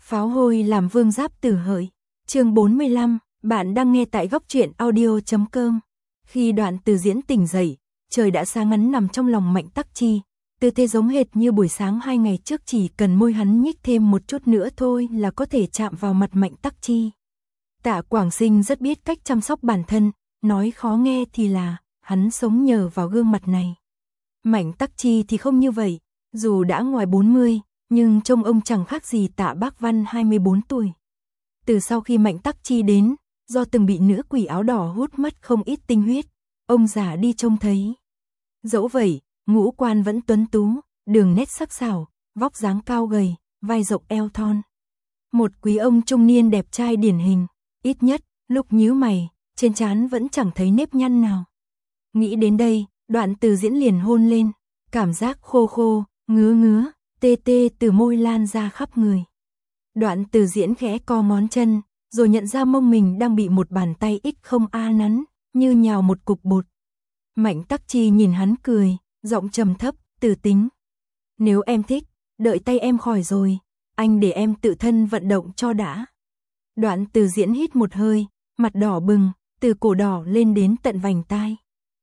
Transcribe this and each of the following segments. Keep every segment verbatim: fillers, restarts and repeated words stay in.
Pháo hôi làm vương giáp tử hợi. Chương bốn mươi lăm, bạn đang nghe tại góc truyện audio chấm com. Khi Đoạn Từ Diễn tỉnh dậy, trời đã sáng, hắn nằm trong lòng Mạnh Tắc Chi, tư thế giống hệt như buổi sáng hai ngày trước, chỉ cần môi hắn nhích thêm một chút nữa thôi là có thể chạm vào mặt Mạnh Tắc Chi. Tạ Quảng Sinh rất biết cách chăm sóc bản thân, nói khó nghe thì là hắn sống nhờ vào gương mặt này. Mạnh Tắc Chi thì không như vậy, dù đã ngoài bốn mươi, nhưng trông ông chẳng khác gì Tạ Bác Văn hai mươi bốn tuổi. Từ sau khi Mạnh Tắc Chi đến, do từng bị nữ quỷ áo đỏ hút mất không ít tinh huyết, ông già đi trông thấy. Dẫu vậy, ngũ quan vẫn tuấn tú, đường nét sắc sảo, vóc dáng cao gầy, vai rộng eo thon. Một quý ông trung niên đẹp trai điển hình, ít nhất, lúc nhíu mày, trên trán vẫn chẳng thấy nếp nhăn nào. Nghĩ đến đây, Đoạn Từ Diễn liền hôn lên, cảm giác khô khô, ngứa ngứa, tê tê từ môi lan ra khắp người. Đoạn Từ Diễn khẽ co ngón chân, rồi nhận ra mông mình đang bị một bàn tay ít không a nắn, như nhào một cục bột. Mạnh Tắc Chi nhìn hắn cười, giọng trầm thấp, "Từ tính. Nếu em thích, đợi tay em khỏi rồi, anh để em tự thân vận động cho đã." Đoạn Từ Diễn hít một hơi, mặt đỏ bừng, từ cổ đỏ lên đến tận vành tai.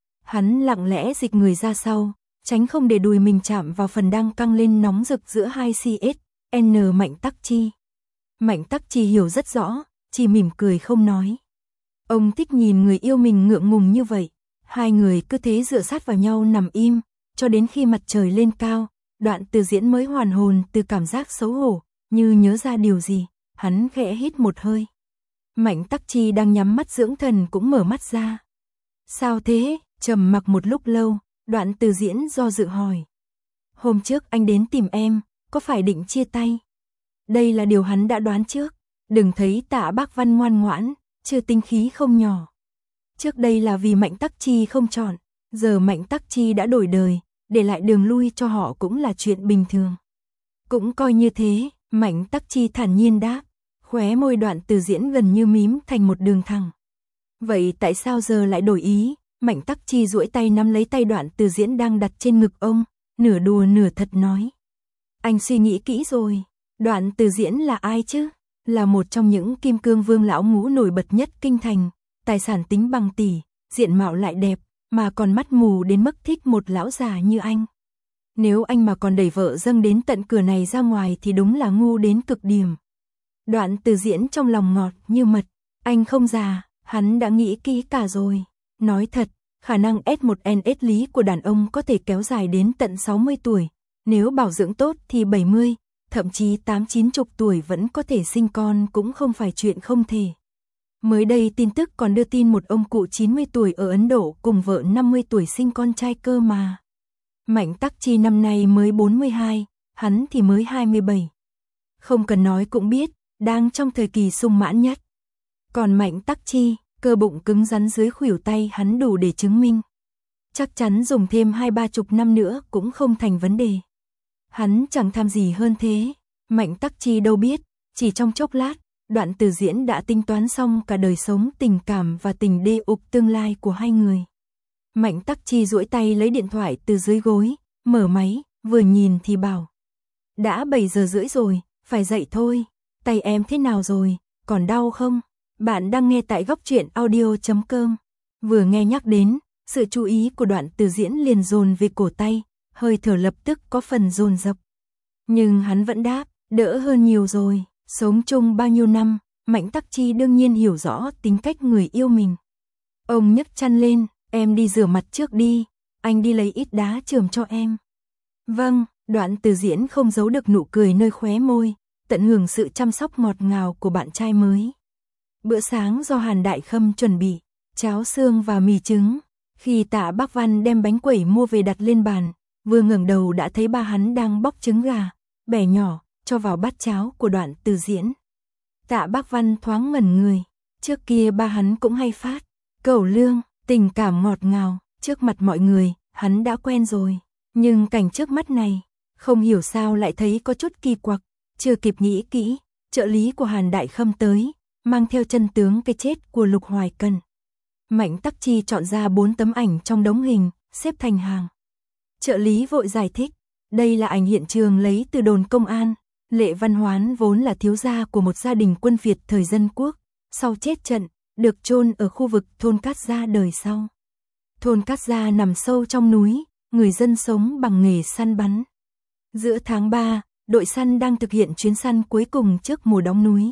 Hắn lặng lẽ dịch người ra sau, tránh không để đùi mình chạm vào phần đang căng lên nóng rực giữa hai xê ét en Mạnh Tắc Chi. Mạnh Tắc Chi hiểu rất rõ, chỉ mỉm cười không nói. Ông thích nhìn người yêu mình ngượng ngùng như vậy. Hai người cứ thế dựa sát vào nhau nằm im, cho đến khi mặt trời lên cao, Đoạn Từ Diễn mới hoàn hồn từ cảm giác xấu hổ, như nhớ ra điều gì, hắn khẽ hít một hơi. Mạnh Tắc Chi đang nhắm mắt dưỡng thần cũng mở mắt ra. "Sao thế?" Trầm mặc một lúc lâu, Đoạn Từ Diễn do dự hỏi. "Hôm trước anh đến tìm em, có phải định chia tay?" Đây là điều hắn đã đoán trước, đừng thấy Tạ Bác Văn ngoan ngoãn, chưa tinh khí không nhỏ. Trước đây là vì Mạnh Tắc Chi không chọn, giờ Mạnh Tắc Chi đã đổi đời, để lại đường lui cho họ cũng là chuyện bình thường. Cũng coi như thế, Mạnh Tắc Chi thản nhiên đáp, khóe môi Đoạn Từ Diễn gần như mím thành một đường thẳng. "Vậy tại sao giờ lại đổi ý?" Mạnh Tắc Chi duỗi tay nắm lấy tay Đoạn Từ Diễn đang đặt trên ngực ông, nửa đùa nửa thật nói. "Anh suy nghĩ kỹ rồi, Đoạn Từ Diễn là ai chứ? Là một trong những kim cương vương lão ngũ nổi bật nhất kinh thành, tài sản tính bằng tỷ, diện mạo lại đẹp, mà còn mắt mù đến mức thích một lão già như anh. Nếu anh mà còn đẩy vợ dâng đến tận cửa này ra ngoài thì đúng là ngu đến cực điểm." Đoạn Từ Diễn trong lòng ngọt như mật, anh không già, hắn đã nghĩ kỹ cả rồi. Nói thật, khả năng S một N S lý của đàn ông có thể kéo dài đến tận sáu mươi tuổi, nếu bảo dưỡng tốt thì bảy mươi, thậm chí tám chín chục tuổi vẫn có thể sinh con cũng không phải chuyện không thể. Mới đây tin tức còn đưa tin một ông cụ chín mươi tuổi ở Ấn Độ cùng vợ năm mươi tuổi sinh con trai cơ mà. Mạnh Tắc Chi năm nay mới bốn mươi hai, hắn thì mới hai mươi bảy. Không cần nói cũng biết, đang trong thời kỳ sung mãn nhất. Còn Mạnh Tắc Chi, cơ bụng cứng rắn dưới khuỷu tay hắn đủ để chứng minh. Chắc chắn dùng thêm hai ba chục năm nữa cũng không thành vấn đề. Hắn chẳng tham gì hơn thế. Mạnh Tắc Chi đâu biết, chỉ trong chốc lát, Đoạn Từ Diễn đã tính toán xong cả đời sống tình cảm và tình đê ục tương lai của hai người. Mạnh Tắc Chi duỗi tay lấy điện thoại từ dưới gối, mở máy, vừa nhìn thì bảo. "Đã bảy giờ rưỡi rồi, phải dậy thôi. Tay em thế nào rồi, còn đau không?" Bạn đang nghe tại góc truyện audio chấm com. Vừa nghe nhắc đến, sự chú ý của Đoạn Từ Diễn liền dồn về cổ tay, hơi thở lập tức có phần dồn dập. Nhưng hắn vẫn đáp, "Đỡ hơn nhiều rồi." Sống chung bao nhiêu năm, Mạnh Tắc Chi đương nhiên hiểu rõ tính cách người yêu mình. Ông nhấc chăn lên, "Em đi rửa mặt trước đi, anh đi lấy ít đá chườm cho em." "Vâng." Đoạn Từ Diễn không giấu được nụ cười nơi khóe môi, tận hưởng sự chăm sóc ngọt ngào của bạn trai mới. Bữa sáng do Hàn Đại Khâm chuẩn bị, cháo xương và mì trứng. Khi Tạ Bác Văn đem bánh quẩy mua về đặt lên bàn, vừa ngẩng đầu đã thấy ba hắn đang bóc trứng gà, bẻ nhỏ, cho vào bát cháo của Đoạn Từ Diễn. Tạ Bác Văn thoáng ngẩn người, trước kia ba hắn cũng hay phát cẩu lương, tình cảm ngọt ngào, trước mặt mọi người, hắn đã quen rồi. Nhưng cảnh trước mắt này, không hiểu sao lại thấy có chút kỳ quặc, chưa kịp nghĩ kỹ, trợ lý của Hàn Đại Khâm tới, mang theo chân tướng cái chết của Lục Hoài Cần. Mạnh Tắc Chi chọn ra bốn tấm ảnh trong đống hình, xếp thành hàng. Trợ lý vội giải thích, đây là ảnh hiện trường lấy từ đồn công an, Lệ Văn Hoán vốn là thiếu gia của một gia đình quân Việt thời dân quốc, sau chết trận, được chôn ở khu vực thôn Cát Gia đời sau. Thôn Cát Gia nằm sâu trong núi, người dân sống bằng nghề săn bắn. Giữa tháng ba, đội săn đang thực hiện chuyến săn cuối cùng trước mùa đóng núi.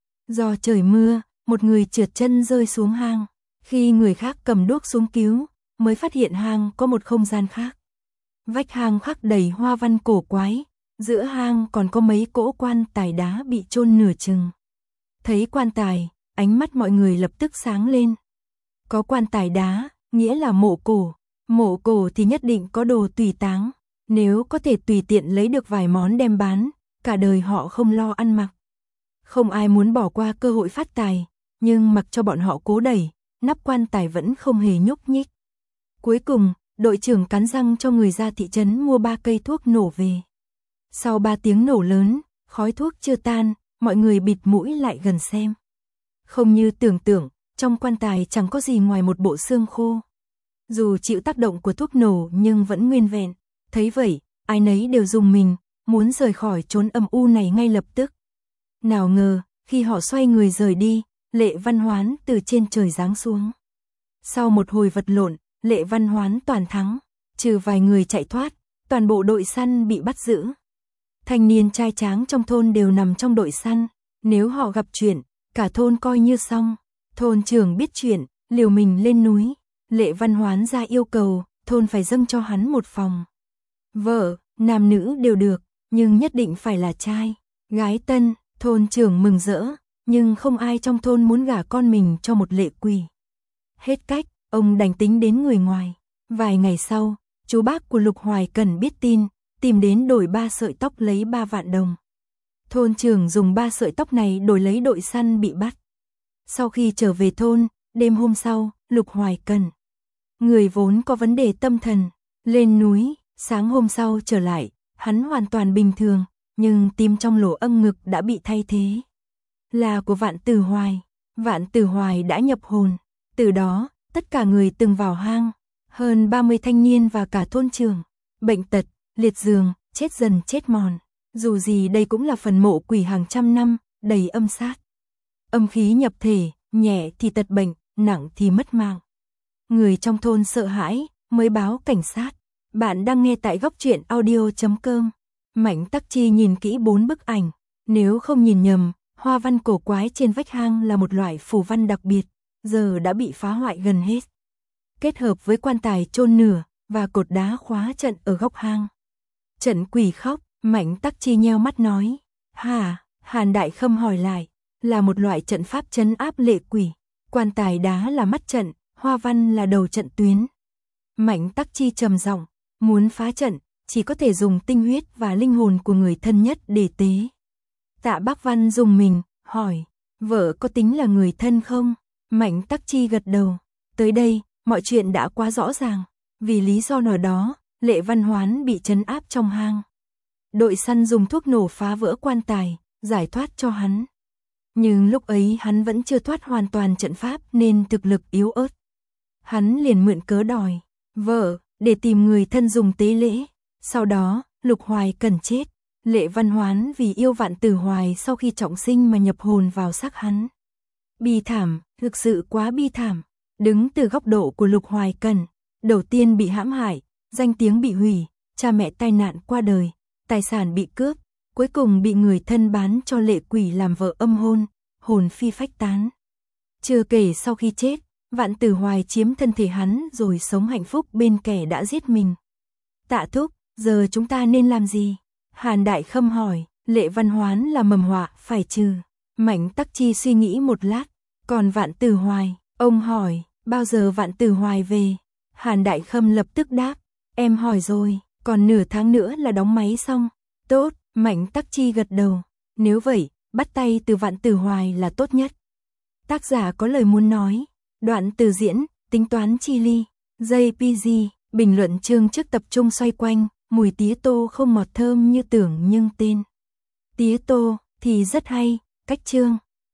Do trời mưa, một người trượt chân rơi xuống hang. Khi người khác cầm đuốc xuống cứu, mới phát hiện hang có một không gian khác. Vách hang khắc đầy hoa văn cổ quái, giữa hang còn có mấy cỗ quan tài đá bị chôn nửa chừng. Thấy quan tài, ánh mắt mọi người lập tức sáng lên. Có quan tài đá, nghĩa là mộ cổ. Mộ cổ thì nhất định có đồ tùy táng. Nếu có thể tùy tiện lấy được vài món đem bán, cả đời họ không lo ăn mặc. Không ai muốn bỏ qua cơ hội phát tài, nhưng mặc cho bọn họ cố đẩy, nắp quan tài vẫn không hề nhúc nhích. Cuối cùng, đội trưởng cắn răng cho người ra thị trấn mua ba cây thuốc nổ về. Sau ba tiếng nổ lớn, khói thuốc chưa tan, mọi người bịt mũi lại gần xem. Không như tưởng tượng, trong quan tài chẳng có gì ngoài một bộ xương khô. Dù chịu tác động của thuốc nổ nhưng vẫn nguyên vẹn. Thấy vậy, ai nấy đều rùng mình, muốn rời khỏi chốn âm u này ngay lập tức. Nào ngờ, khi họ xoay người rời đi, Lệ Văn Hoán từ trên trời giáng xuống. Sau một hồi vật lộn, Lệ Văn Hoán toàn thắng, trừ vài người chạy thoát, toàn bộ đội săn bị bắt giữ. Thanh niên trai tráng trong thôn đều nằm trong đội săn, nếu họ gặp chuyện, cả thôn coi như xong. Thôn trưởng biết chuyện, liều mình lên núi. Lệ Văn Hoán ra yêu cầu, thôn phải dâng cho hắn một phòng. Vợ, nam nữ đều được, nhưng nhất định phải là trai, gái tân. Thôn trưởng mừng rỡ, nhưng không ai trong thôn muốn gả con mình cho một lệ quỷ. Hết cách, ông đành tính đến người ngoài. Vài ngày sau, chú bác của Lục Hoài Cần biết tin, tìm đến đổi ba sợi tóc lấy ba vạn đồng. Thôn trưởng dùng ba sợi tóc này đổi lấy đội săn bị bắt. Sau khi trở về thôn, đêm hôm sau, Lục Hoài Cần, người vốn có vấn đề tâm thần, lên núi, sáng hôm sau trở lại, hắn hoàn toàn bình thường, nhưng tim trong lỗ âm ngực đã bị thay thế. Là của Vạn Tử Hoài. Vạn Tử Hoài đã nhập hồn. Từ đó, tất cả người từng vào hang, hơn ba mươi thanh niên và cả thôn trưởng, bệnh tật, liệt giường, chết dần chết mòn. Dù gì đây cũng là phần mộ quỷ hàng trăm năm, đầy âm sát. Âm khí nhập thể, nhẹ thì tật bệnh, nặng thì mất mạng. Người trong thôn sợ hãi, mới báo cảnh sát. Bạn đang nghe tại góc truyện audio chấm com. Mạnh Tắc Chi nhìn kỹ bốn bức ảnh. Nếu không nhìn nhầm, hoa văn cổ quái trên vách hang là một loại phù văn đặc biệt, giờ đã bị phá hoại gần hết. Kết hợp với quan tài chôn nửa và cột đá khóa trận ở góc hang. Trận quỷ khóc, Mạnh Tắc Chi nheo mắt nói. Hả? Hàn Đại Khâm hỏi lại. Là một loại trận pháp trấn áp lệ quỷ. Quan tài đá là mắt trận, hoa văn là đầu trận tuyến. Mạnh Tắc Chi trầm giọng, muốn phá trận, chỉ có thể dùng tinh huyết và linh hồn của người thân nhất để tế. Tạ Bác Văn dùng mình, hỏi, vợ có tính là người thân không? Mạnh Tắc Chi gật đầu. Tới đây, mọi chuyện đã quá rõ ràng. Vì lý do nào đó, Lệ Văn Hoán bị trấn áp trong hang. Đội săn dùng thuốc nổ phá vỡ quan tài, giải thoát cho hắn. Nhưng lúc ấy hắn vẫn chưa thoát hoàn toàn trận pháp nên thực lực yếu ớt. Hắn liền mượn cớ đòi vợ để tìm người thân dùng tế lễ. Sau đó, Lục Hoài Cần chết. Lệ Văn Hoán vì yêu Vạn Tử Hoài sau khi trọng sinh mà nhập hồn vào xác hắn. Bi thảm, thực sự quá bi thảm. Đứng từ góc độ của Lục Hoài Cần, đầu tiên bị hãm hại, danh tiếng bị hủy, cha mẹ tai nạn qua đời, tài sản bị cướp, cuối cùng bị người thân bán cho lệ quỷ làm vợ âm hôn, hồn phi phách tán. Chưa kể sau khi chết, Vạn Tử Hoài chiếm thân thể hắn rồi sống hạnh phúc bên kẻ đã giết mình. Tạ thúc, giờ chúng ta nên làm gì? Hàn Đại Khâm hỏi. Lệ Văn Hoán là mầm họa, phải trừ. Mạnh Tắc Chi suy nghĩ một lát. Còn Vạn Tử Hoài, ông hỏi, bao giờ Vạn Tử Hoài về? Hàn Đại Khâm lập tức đáp, em hỏi rồi, còn nửa tháng nữa là đóng máy xong. Tốt, Mạnh Tắc Chi gật đầu. Nếu vậy, bắt tay từ Vạn Tử Hoài là tốt nhất. Tác giả có lời muốn nói. Đoạn từ diễn, tính toán chi ly. gi pê giê, bình luận chương trước tập trung xoay quanh. Mùi tía tô không ngọt thơm như tưởng nhưng tên. Tía tô thì rất hay, cách chương.